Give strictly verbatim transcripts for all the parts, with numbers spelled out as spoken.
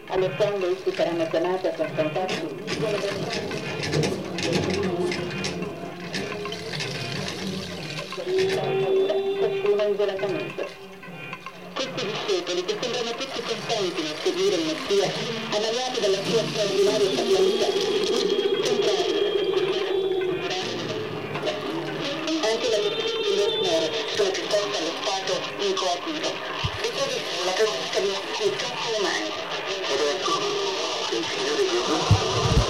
Alle tende essi saranno chiamati a confrontarsi con le ciascuno isolatamente. Questi discepoli, che sembrano tutti contenti nel seguire il Messia, avariati dalla sua straordinaria sapienza, anche dalle crisi nere sono piuttosto allo stato incoattivo. Richiede la presenza di tutti umani. Ed è qui che il Signore Gesù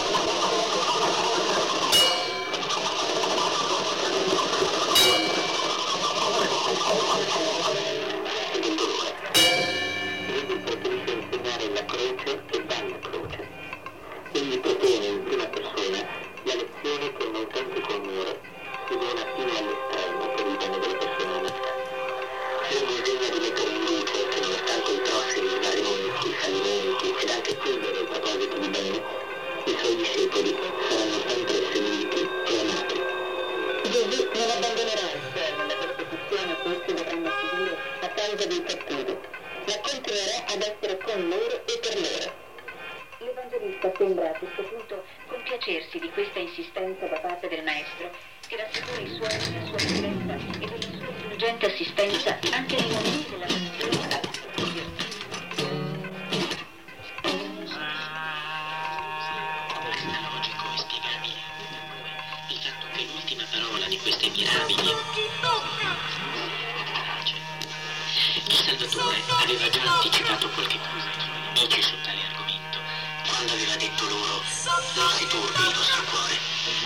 sembra a questo punto compiacersi di questa insistenza da parte del maestro, che rassicura i suoi della sua prudenza e della sua diligente assistenza anche nei momenti della passione. Resta logico e spiegabile il fatto che l'ultima parola di queste mirabili il Salvatore aveva già anticipato qualche cosa ai suoi amici su tale argomento, quando aveva detto loro: non si turbi il vostro cuore.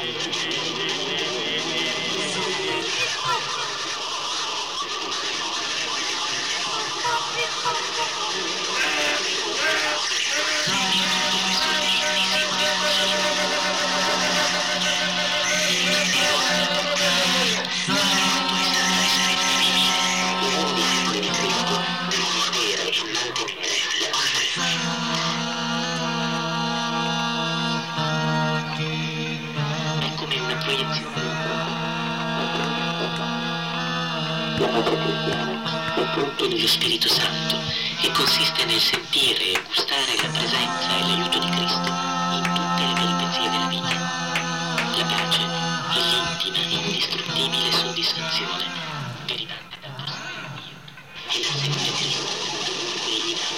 La pace cristiana è frutto dello Spirito Santo e consiste nel sentire e gustare la presenza e l'aiuto di Cristo in tutte le peripezie della vita. La pace è l'intima e indistruttibile soddisfazione derivante dal possedere Dio e dal seguire Cristo. Egli dà.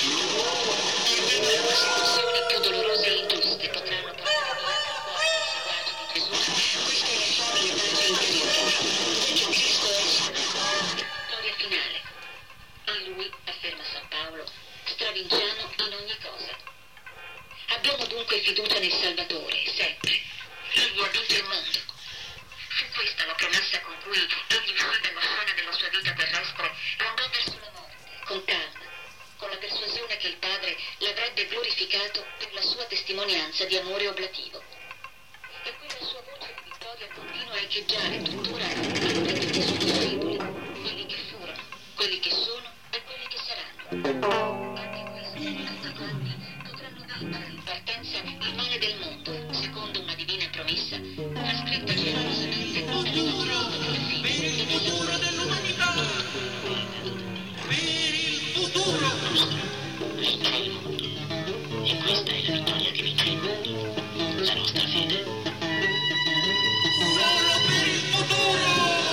Le situazioni più dolorose e ingiuste potranno portare via dal cuore i seguaci di Gesù. Questa è la forte pace interiore. Invece Cristo è vittoria finale. A Lui, afferma San Paolo, stravinciamo in ogni cosa. Abbiamo dunque fiducia nel Salvatore, sempre. Egli ha vinto il mondo. Fu questa la promessa con cui egli uscì dalla scena della sua vita terrestre e andò verso la morte, con calma, con la persuasione che il Padre l'avrebbe glorificato per la sua testimonianza di amore oblativo. E quella sua voce di vittoria continua a echeggiare tuttora in tutti i suoi discepoli, quelli che furono, quelli che sono e quelli che saranno. Anche questi, tutti quanti, potranno vincere in partenza il male del mondo, secondo una divina promessa, una scritta generosamente nelle nostre vite del Figlio e nella cura dell'umanità. Per il futuro nostro vince il mondo. E questa è la vittoria che vince il mondo, la nostra fede. Solo per il futuro!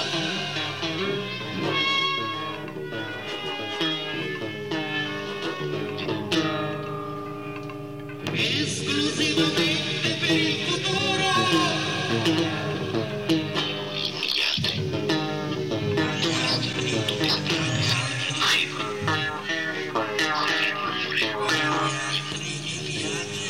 Esclusivamente per il futuro! E gli altri? Questo è tutto che sappiamo. Prego. Prego. Prego.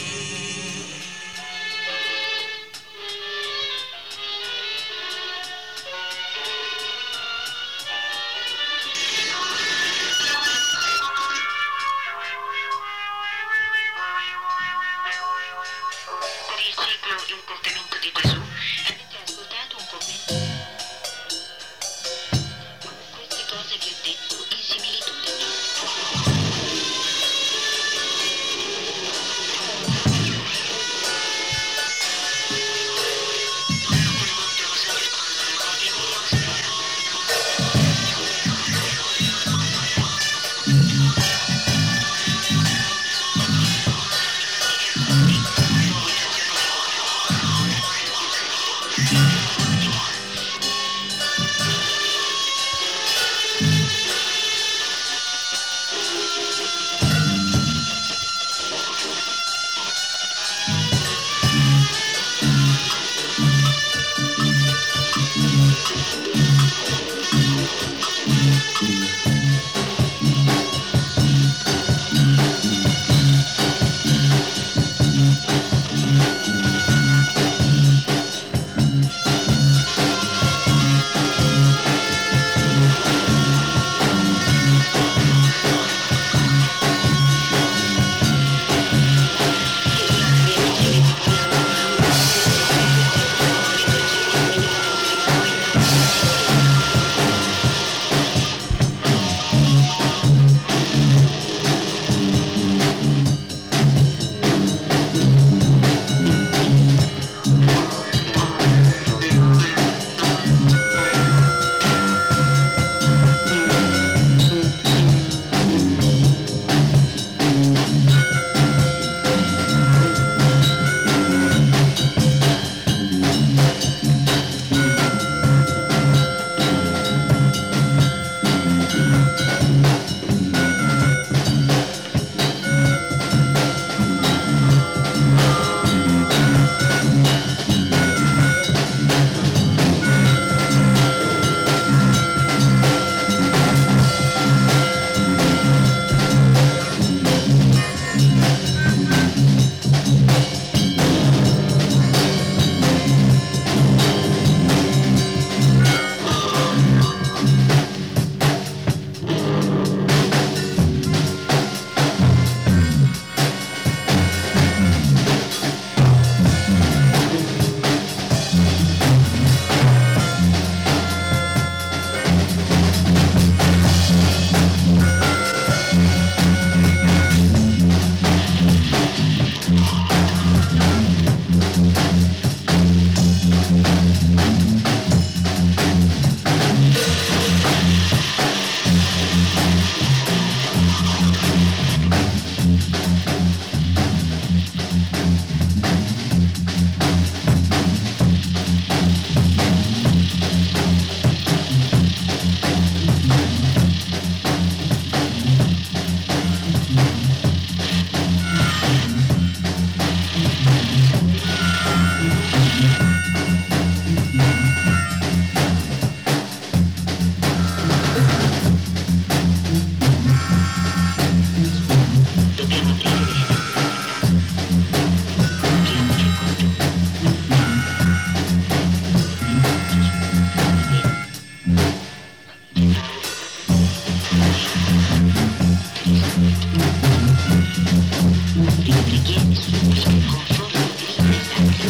preghiere suppliche con forme divine sacre,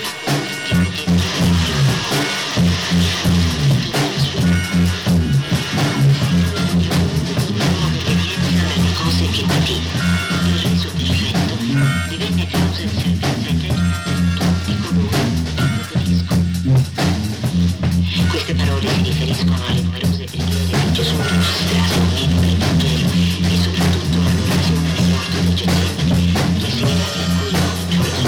dalle cose che pativa. Il reso perfetto divenne causa di salvezza eterna per tutti coloro che lo godiscono. Queste parole si riferiscono alle numerose preghiere di Gesù registrate in libro del Vangelo e soprattutto all'orazione nell'orto del Getsemani, gli assegnati a cui George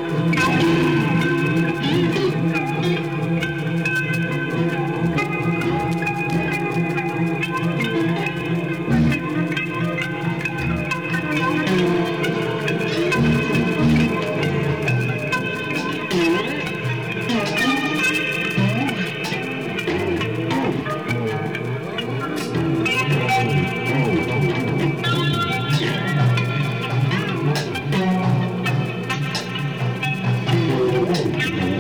Thank you.